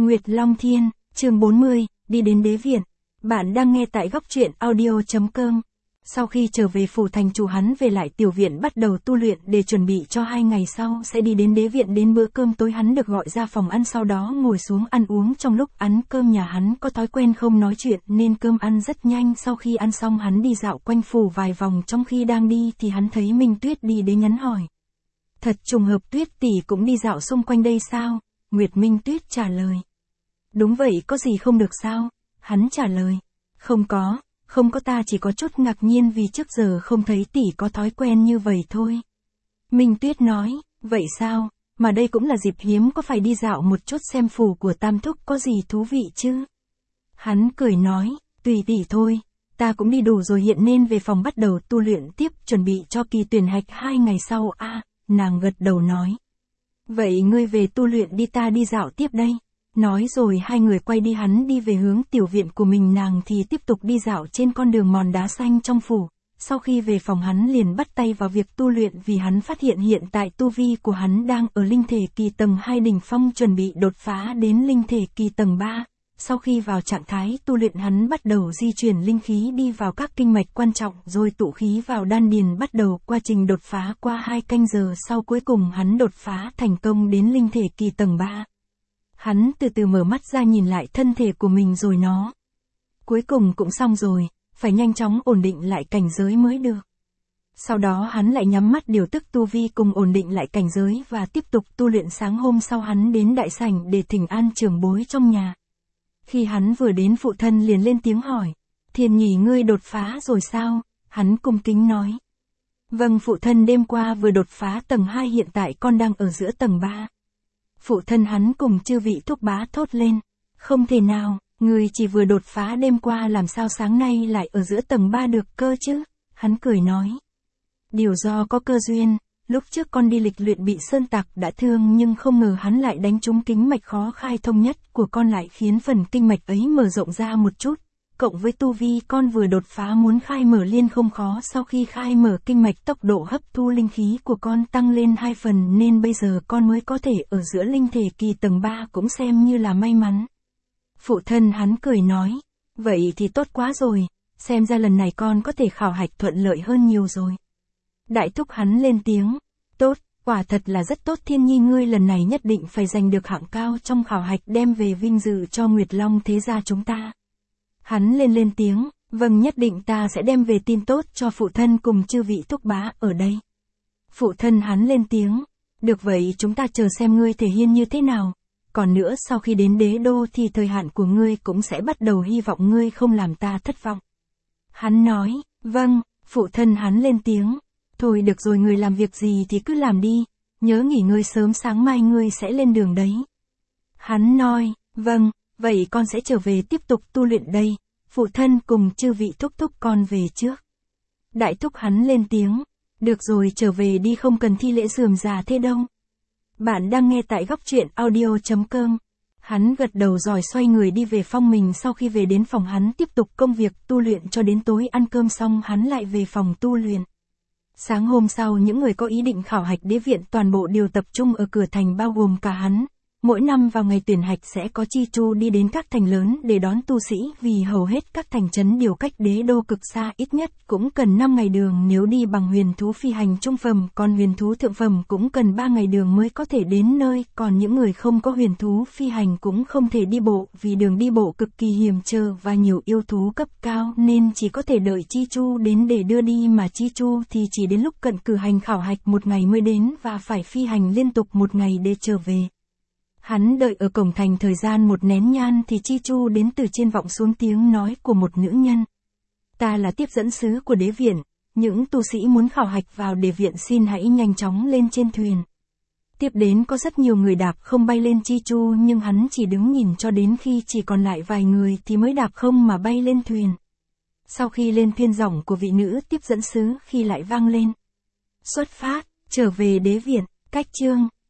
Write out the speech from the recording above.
Nguyệt Long Thiên, chương 40, đi đến đế viện. Bạn đang nghe tại góc truyện audio.com. Sau khi trở về phủ thành chủ, hắn về lại tiểu viện bắt đầu tu luyện để chuẩn bị cho 2 ngày sau sẽ đi đến đế viện. Đến bữa cơm tối hắn được gọi ra phòng ăn, sau đó ngồi xuống ăn uống. Trong lúc ăn cơm, nhà hắn có thói quen không nói chuyện nên cơm ăn rất nhanh. Sau khi ăn xong hắn đi dạo quanh phủ vài vòng, trong khi đang đi thì hắn thấy Minh Tuyết đi đến nhắn hỏi. Thật trùng hợp, Tuyết tỷ cũng đi dạo xung quanh đây sao? Nguyệt Minh Tuyết trả lời. Đúng vậy, có gì không được sao? Hắn trả lời. Không có, ta chỉ có chút ngạc nhiên vì trước giờ không thấy tỷ có thói quen như vậy thôi. Minh Tuyết nói, vậy sao, mà đây cũng là dịp hiếm, có phải đi dạo một chút xem phủ của Tam Thúc có gì thú vị chứ? Hắn cười nói, tùy tỷ thôi, ta cũng đi đủ rồi, hiện nên về phòng bắt đầu tu luyện tiếp, chuẩn bị cho kỳ tuyển hạch 2 ngày sau. Nàng gật đầu nói. Vậy ngươi về tu luyện đi, ta đi dạo tiếp đây. Nói rồi hai người quay đi, hắn đi về hướng tiểu viện của mình, nàng thì tiếp tục đi dạo trên con đường mòn đá xanh trong phủ. Sau khi về phòng hắn liền bắt tay vào việc tu luyện, vì hắn phát hiện hiện tại tu vi của hắn đang ở linh thể kỳ tầng 2 đỉnh phong, chuẩn bị đột phá đến linh thể kỳ tầng 3. Sau khi vào trạng thái tu luyện, hắn bắt đầu di chuyển linh khí đi vào các kinh mạch quan trọng rồi tụ khí vào đan điền, bắt đầu quá trình đột phá. Qua 2 canh giờ sau, cuối cùng hắn đột phá thành công đến linh thể kỳ tầng 3. Hắn từ từ mở mắt ra, nhìn lại thân thể của mình rồi nó. Cuối cùng cũng xong rồi, phải nhanh chóng ổn định lại cảnh giới mới được. Sau đó hắn lại nhắm mắt điều tức tu vi cùng ổn định lại cảnh giới và tiếp tục tu luyện. Sáng hôm sau hắn đến đại sảnh để thỉnh an trưởng bối trong nhà. Khi hắn vừa đến, phụ thân liền lên tiếng hỏi. Thiên Nhỉ, ngươi đột phá rồi sao? Hắn cung kính nói. Vâng phụ thân, đêm qua vừa đột phá tầng 2, hiện tại con đang ở giữa tầng 3. Phụ thân hắn cùng chư vị thúc bá thốt lên. Không thể nào, ngươi chỉ vừa đột phá đêm qua, làm sao sáng nay lại ở giữa tầng 3 được cơ chứ? Hắn cười nói. Điều do có cơ duyên, lúc trước con đi lịch luyện bị sơn tặc đã thương, nhưng không ngờ hắn lại đánh trúng kinh mạch khó khai thông nhất của con, lại khiến phần kinh mạch ấy mở rộng ra một chút. Cộng với tu vi con vừa đột phá, muốn khai mở liên không khó. Sau khi khai mở kinh mạch, tốc độ hấp thu linh khí của con tăng lên 2 phần, nên bây giờ con mới có thể ở giữa linh thể kỳ tầng 3, cũng xem như là may mắn. Phụ thân hắn cười nói, vậy thì tốt quá rồi, xem ra lần này con có thể khảo hạch thuận lợi hơn nhiều rồi. Đại thúc hắn lên tiếng, tốt, quả thật là rất tốt. Thiên Nhi, ngươi lần này nhất định phải giành được hạng cao trong khảo hạch, đem về vinh dự cho Nguyệt Long thế gia chúng ta. Hắn lên tiếng, vâng, nhất định ta sẽ đem về tin tốt cho phụ thân cùng chư vị thúc bá ở đây. Phụ thân hắn lên tiếng, được vậy chúng ta chờ xem ngươi thể hiện như thế nào. Còn nữa, sau khi đến đế đô thì thời hạn của ngươi cũng sẽ bắt đầu, hy vọng ngươi không làm ta thất vọng. Hắn nói, vâng. Phụ thân hắn lên tiếng, thôi được rồi, ngươi làm việc gì thì cứ làm đi, nhớ nghỉ ngơi sớm, sáng mai ngươi sẽ lên đường đấy. Hắn nói, vâng. Vậy con sẽ trở về tiếp tục tu luyện đây, phụ thân cùng chư vị thúc thúc con về trước. Đại thúc hắn lên tiếng, được rồi, trở về đi, không cần thi lễ rườm rà thế đâu. Bạn đang nghe tại góc truyện audio.com. Hắn gật đầu rồi xoay người đi về phòng mình. Sau khi về đến phòng, hắn tiếp tục công việc tu luyện cho đến tối. Ăn cơm xong hắn lại về phòng tu luyện. Sáng hôm sau, những người có ý định khảo hạch đế viện toàn bộ đều tập trung ở cửa thành, bao gồm cả hắn. Mỗi năm vào ngày tuyển hạch sẽ có chi chu đi đến các thành lớn để đón tu sĩ, vì hầu hết các thành trấn đều cách đế đô cực xa, ít nhất cũng cần 5 ngày đường nếu đi bằng huyền thú phi hành trung phẩm, còn huyền thú thượng phẩm cũng cần 3 ngày đường mới có thể đến nơi. Còn những người không có huyền thú phi hành cũng không thể đi bộ, vì đường đi bộ cực kỳ hiểm trở và nhiều yêu thú cấp cao, nên chỉ có thể đợi chi chu đến để đưa đi, mà chi chu thì chỉ đến lúc cận cử hành khảo hạch 1 ngày mới đến, và phải phi hành liên tục 1 ngày để trở về. Hắn đợi ở cổng thành thời gian 1 nén nhang thì chi chu đến từ trên vọng xuống tiếng nói của một nữ nhân. Ta là tiếp dẫn sứ của đế viện, những tu sĩ muốn khảo hạch vào đế viện xin hãy nhanh chóng lên trên thuyền. Tiếp đến có rất nhiều người đạp không bay lên. Chi chu nhưng hắn chỉ đứng nhìn cho đến khi chỉ còn lại vài người thì mới đạp không mà bay lên thuyền. Sau khi lên thuyền, giọng của vị nữ tiếp dẫn sứ khi lại vang lên. Xuất phát, trở về đế viện, cách chương.